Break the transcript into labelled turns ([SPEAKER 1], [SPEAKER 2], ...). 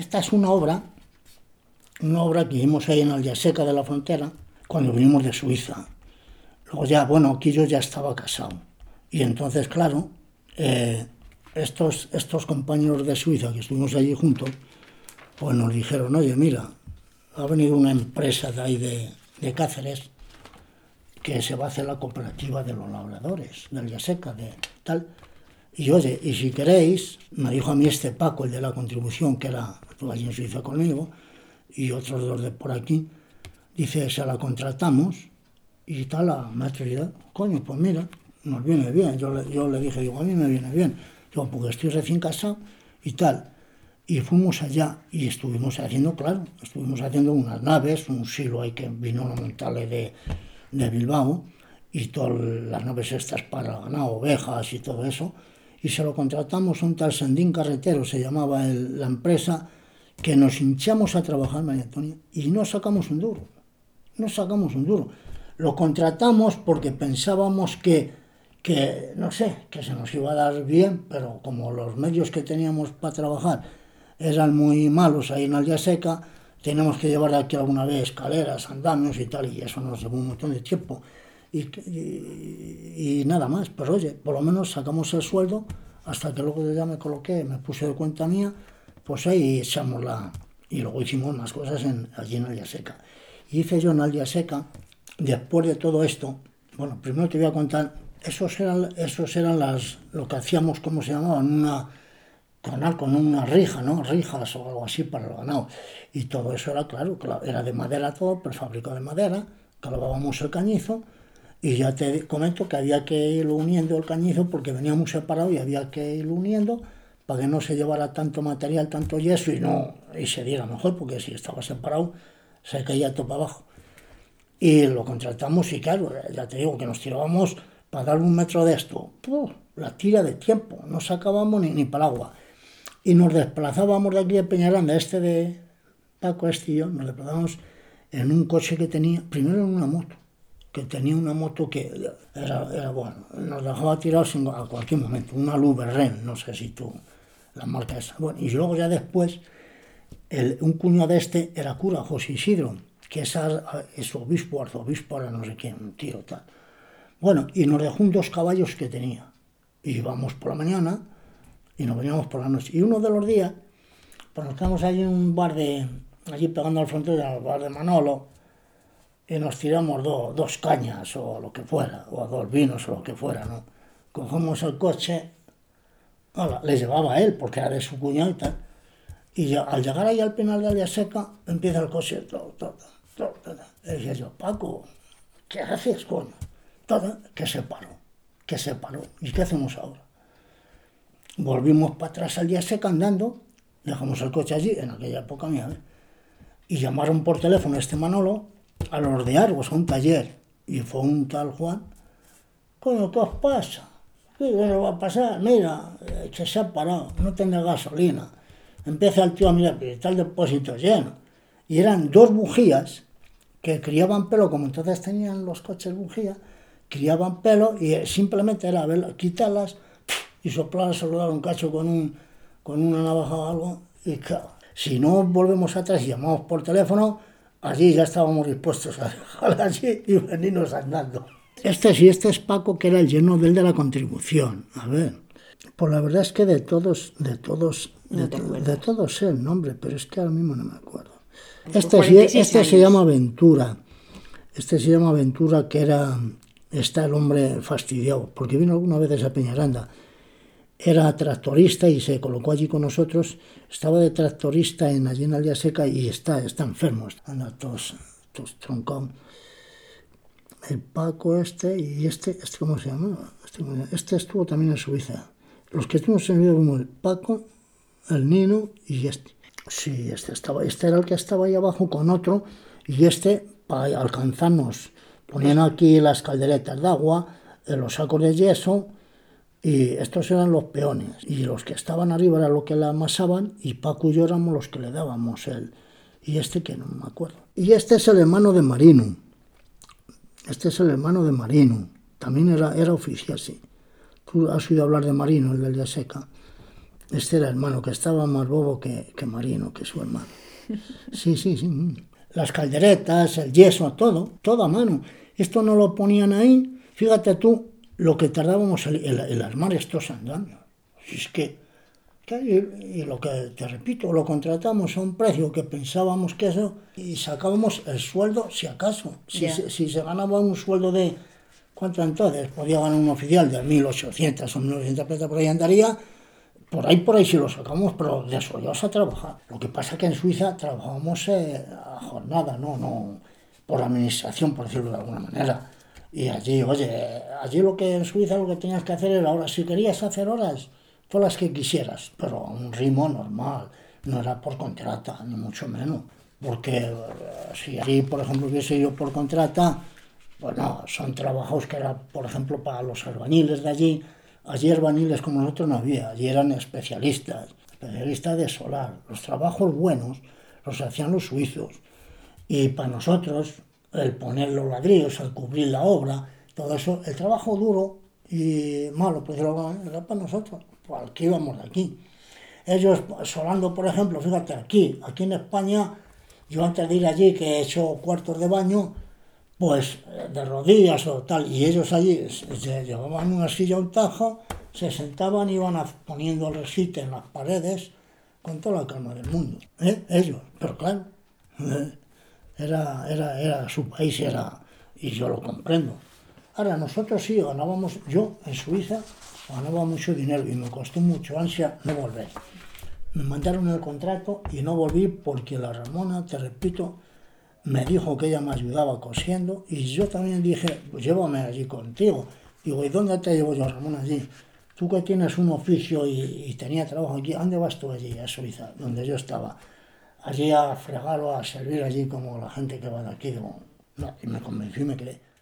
[SPEAKER 1] esta es una obra que hicimos ahí en Alyaseca de la Frontera, cuando vinimos de Suiza. Luego ya, bueno, aquí yo ya estaba casado. Y entonces, claro, estos compañeros de Suiza que estuvimos allí juntos, pues nos dijeron, oye, mira, ha venido una empresa de ahí de Cáceres que se va a hacer la cooperativa de los labradores, de Alyaseca, de tal. Y oye, y si queréis, me dijo a mí este Paco, el de la contribución, que estuvo allí en Suiza conmigo, y otros dos de por aquí, dice, se la contratamos y tal, a maestro y coño, pues mira, nos viene bien. Yo le dije, digo, a mí me viene bien, yo porque estoy recién casado y tal. Y fuimos allá y estuvimos haciendo unas naves, un silo ahí que vino a montarle de Bilbao, y todas las naves estas para ganar ovejas y todo eso, y se lo contratamos a un tal Sandín Carretero, se llamaba la empresa, que nos hinchamos a trabajar, María Antonia, y no sacamos un duro. Lo contratamos porque pensábamos que no sé, que se nos iba a dar bien, pero como los medios que teníamos para trabajar eran muy malos ahí en Alyaseca, teníamos que llevar de aquí alguna vez escaleras, andamios y tal, y eso nos llevó un montón de tiempo. Y nada más, pero oye, por lo menos sacamos el sueldo, hasta que luego ya me coloqué, me puse de cuenta mía, pues ahí echamos y luego hicimos más cosas allí en Alyaseca. Y hice yo en Alyaseca, después de todo esto, bueno, primero te voy a contar, esos eran lo que hacíamos, ¿cómo se llamaban? Con una rija, ¿no? Rijas o algo así para el ganado. Y todo eso era, claro, era de madera todo, prefabricado de madera, clavábamos el cañizo, y ya te comento que había que irlo uniendo el cañizo porque venía muy separado y había que irlo uniendo para que no se llevara tanto material, tanto yeso y se diera mejor, porque si estaba separado se caía todo para abajo. Y lo contratamos y claro, ya te digo que nos tirábamos para darle un metro de esto. La tira de tiempo, no sacábamos ni para el agua. Y nos desplazábamos de aquí de Peñaranda, de Paco, y yo, nos desplazábamos en un coche que tenía, primero en una moto, que tenía una moto que era bueno, nos dejaba tirados a cualquier momento, una Luberren, no sé si tú, la marca esa. Bueno, y luego ya después, un cuñado era cura, José Isidro, que es obispo, arzobispo, ahora no sé quién, un tío tal. Bueno, y nos dejó 2 caballos que tenía. Y íbamos por la mañana y nos veníamos por la noche. Y uno de los días, pues nos quedamos allí en un bar allí pegando al frontera, al bar de Manolo, y nos tiramos 2 cañas o lo que fuera, o 2 vinos o lo que fuera, ¿no? Cogemos el coche, le llevaba a él, porque era de su cuñado y tal. Y ya, al llegar ahí al penal de Alyaseca, empieza el coche, le decía yo, Paco, ¿qué haces, coño? Que se paró. ¿Y qué hacemos ahora? Volvimos para atrás al Alyaseca andando, dejamos el coche allí, en aquella época mía, y llamaron por teléfono a Manolo, a los de Argos, a un taller, y fue un tal Juan, coño, ¿qué os pasa? ¿Qué nos va a pasar? Mira, que se ha parado, no tendrá gasolina. Empieza el tío a mirar, pero está el depósito lleno. Y eran 2 bujías que criaban pelo, como entonces tenían los coches bujías, criaban pelo y simplemente era quitarlas y soplarlas, dar un cacho con una navaja o algo. Y claro, si no volvemos atrás y llamamos por teléfono, allí ya estábamos dispuestos a dejar allí y venirnos andando. Este es Paco, que era el yerno de la contribución. A ver, pues la verdad es que de todos sé el nombre, pero es que ahora mismo no me acuerdo. Este se llama Ventura. Que está el hombre fastidiado, porque vino alguna vez a Peñaranda. Era tractorista y se colocó allí con nosotros. Estaba de tractorista allí en Alyaseca y está enfermo. Anda todos troncón. El Paco y ¿cómo se llama? Estuvo también en Suiza. Los que estuvimos en el como el Paco, el Nino y Sí, este era el que estaba ahí abajo con otro, y para alcanzarnos, ponían aquí las calderetas de agua, los sacos de yeso, y estos eran los peones, y los que estaban arriba eran los que le amasaban, y Paco y yo éramos los que le dábamos y que no me acuerdo. Y este es el hermano de Marino, también era oficial, sí. Tú has oído hablar de Marino, el de Alyaseca. Este era hermano, que estaba más bobo que Marino, que su hermano. Sí, sí, sí. Las calderetas, el yeso, todo a mano. Esto no lo ponían ahí. Fíjate tú lo que tardábamos el armar estos andamios. Si es y lo que te repito, lo contratamos a un precio que pensábamos que eso y sacábamos el sueldo si acaso. Si se ganaba un sueldo de, ¿cuánto entonces? Podía ganar un oficial de 1.800 o 1.900 pesetas, por ahí andaría. Por ahí sí lo sacamos, pero desarrollados a trabajar. Lo que pasa es que en Suiza trabajábamos a jornada, no por la administración, por decirlo de alguna manera. Y allí, oye, allí lo que en Suiza lo que tenías que hacer era horas. Si querías hacer horas, todas las que quisieras, pero a un ritmo normal. No era por contrata, ni mucho menos. Porque si allí, por ejemplo, hubiese ido por contrata, pues no, son trabajos que eran, por ejemplo, para los albañiles de allí. Allí albañiles como nosotros no había, allí eran especialistas de solar. Los trabajos buenos los hacían los suizos. Y para nosotros, el poner los ladrillos, el cubrir la obra, todo eso, el trabajo duro y malo, pues era para nosotros, para el que íbamos de aquí. Ellos solando, por ejemplo, fíjate, aquí en España, yo antes de ir allí, que he hecho cuartos de baño, pues de rodillas o tal, y ellos allí se llevaban una silla, un tajo, se sentaban y iban poniendo el resiste en las paredes con toda la calma del mundo. Ellos, pero claro, era su país, y yo lo comprendo. Ahora, nosotros sí ganábamos, yo en Suiza ganaba mucho dinero y me costó mucho ansia no volver. Me mandaron el contrato y no volví porque la Ramona, te repito, me dijo que ella me ayudaba cosiendo y yo también dije, pues llévame allí contigo. Digo, ¿y dónde te llevo yo, Ramón, allí? Tú que tienes un oficio y tenía trabajo aquí, ¿a dónde vas tú allí, a Suiza, donde yo estaba? Allí a fregar o a servir allí como la gente que va de aquí. Digo, no, y me convencí y me quedé.